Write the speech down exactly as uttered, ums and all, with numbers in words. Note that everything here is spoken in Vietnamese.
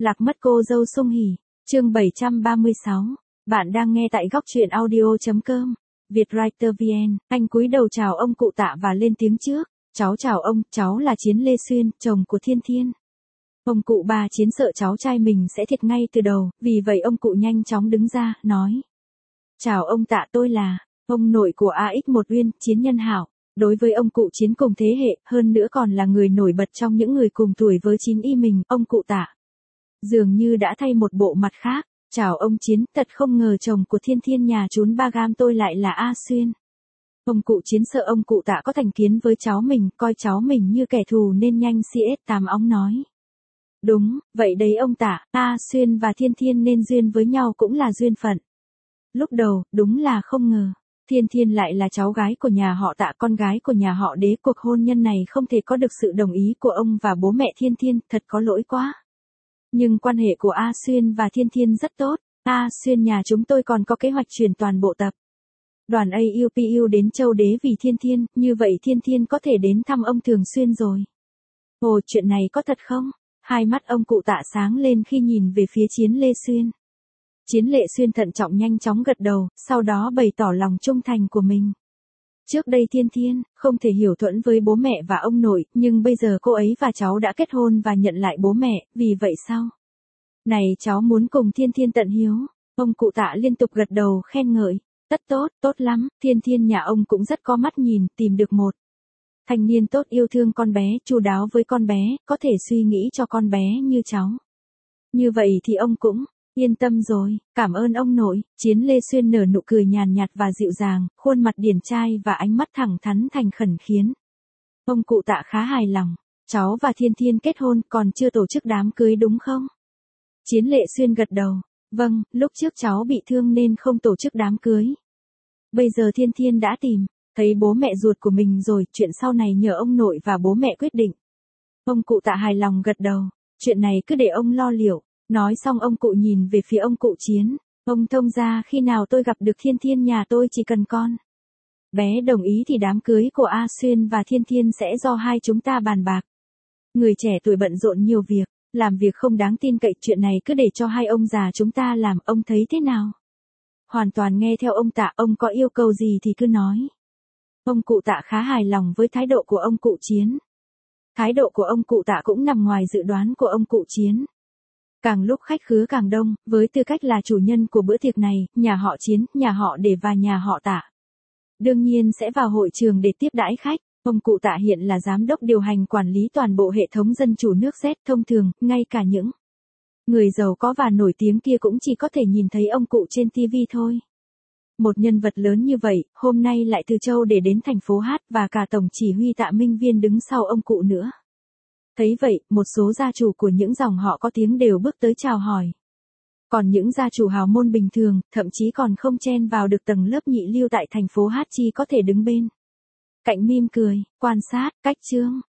Lạc mất cô dâu Sung Hỉ, chương bảy trăm ba mươi sáu. Bạn đang nghe tại góc truyện audio.com. Vietwriter vê en, anh cúi đầu chào ông cụ Tạ và lên tiếng trước. Cháu chào ông, cháu là Chiến Lê Xuyên, chồng của Thiên Thiên. Ông cụ bà Chiến sợ cháu trai mình sẽ thiệt ngay từ đầu, vì vậy ông cụ nhanh chóng đứng ra, nói. Chào ông Tạ, tôi là ông nội của a ích một Uyên, Chiến Nhân Hảo. Đối với ông cụ Chiến cùng thế hệ, hơn nữa còn là người nổi bật trong những người cùng tuổi với Chín Y mình, ông cụ Tạ dường như đã thay một bộ mặt khác. Chào ông Chiến, thật không ngờ chồng của Thiên Thiên nhà trốn ba gam tôi lại là A Xuyên. Ông cụ Chiến sợ ông cụ Tạ có thành kiến với cháu mình, coi cháu mình như kẻ thù nên nhanh xê ét tám óng nói. Đúng, vậy đấy ông Tạ, A Xuyên và Thiên Thiên nên duyên với nhau cũng là duyên phận. Lúc đầu, đúng là không ngờ. Thiên Thiên lại là cháu gái của nhà họ Tạ, con gái của nhà họ Đế. Cuộc hôn nhân này không thể có được sự đồng ý của ông và bố mẹ Thiên Thiên, thật có lỗi quá. Nhưng quan hệ của A Xuyên và Thiên Thiên rất tốt. A Xuyên nhà chúng tôi còn có kế hoạch chuyển toàn bộ tập đoàn a u pê u đến Châu Đế vì Thiên Thiên, như vậy Thiên Thiên có thể đến thăm ông thường xuyên rồi. Ồ, chuyện này có thật không? Hai mắt ông cụ Tạ sáng lên khi nhìn về phía Chiến Lê Xuyên. Chiến Lệ Xuyên thận trọng nhanh chóng gật đầu, sau đó bày tỏ lòng trung thành của mình. Trước đây Thiên Thiên không thể hiểu thuận với bố mẹ và ông nội, nhưng bây giờ cô ấy và cháu đã kết hôn và nhận lại bố mẹ, vì vậy sao? Này cháu muốn cùng Thiên Thiên tận hiếu. Ông cụ Tạ liên tục gật đầu khen ngợi. Tất tốt, tốt lắm, Thiên Thiên nhà ông cũng rất có mắt nhìn, tìm được một thanh niên tốt, yêu thương con bé, chu đáo với con bé, có thể suy nghĩ cho con bé như cháu. Như vậy thì ông cũng yên tâm rồi, cảm ơn ông nội. Chiến Lê Xuyên nở nụ cười nhàn nhạt và dịu dàng, khuôn mặt điển trai và ánh mắt thẳng thắn thành khẩn khiến ông cụ Tạ khá hài lòng. Cháu và Thiên Thiên kết hôn, còn chưa tổ chức đám cưới đúng không? Chiến Lệ Xuyên gật đầu. Vâng, lúc trước cháu bị thương nên không tổ chức đám cưới. Bây giờ Thiên Thiên đã tìm thấy bố mẹ ruột của mình rồi, chuyện sau này nhờ ông nội và bố mẹ quyết định. Ông cụ Tạ hài lòng gật đầu. Chuyện này cứ để ông lo liệu. Nói xong ông cụ nhìn về phía ông cụ Chiến. Ông thông ra khi nào tôi gặp được Thiên Thiên nhà tôi chỉ cần con bé đồng ý thì đám cưới của A Xuyên và Thiên Thiên sẽ do hai chúng ta bàn bạc. Người trẻ tuổi bận rộn nhiều việc, làm việc không đáng tin cậy, chuyện này cứ để cho hai ông già chúng ta làm, ông thấy thế nào? Hoàn toàn nghe theo ông Tạ, ông có yêu cầu gì thì cứ nói. Ông cụ Tạ khá hài lòng với thái độ của ông cụ Chiến. Thái độ của ông cụ Tạ cũng nằm ngoài dự đoán của ông cụ Chiến. Càng lúc khách khứa càng đông, với tư cách là chủ nhân của bữa tiệc này, nhà họ Chiến, nhà họ Đế và nhà họ Tạ đương nhiên sẽ vào hội trường để tiếp đãi khách. Ông cụ Tạ hiện là giám đốc điều hành quản lý toàn bộ hệ thống dân chủ nước Z. Thông thường, ngay cả những người giàu có và nổi tiếng kia cũng chỉ có thể nhìn thấy ông cụ trên ti vi thôi. Một nhân vật lớn như vậy, hôm nay lại từ Châu để đến thành phố Hát, và cả tổng chỉ huy Tạ Minh Viên đứng sau ông cụ nữa. Thấy vậy, một số gia chủ của những dòng họ có tiếng đều bước tới chào hỏi. Còn những gia chủ hào môn bình thường, thậm chí còn không chen vào được tầng lớp nhị lưu tại thành phố Hát, chỉ có thể đứng bên cạnh mỉm cười, quan sát. Cách chương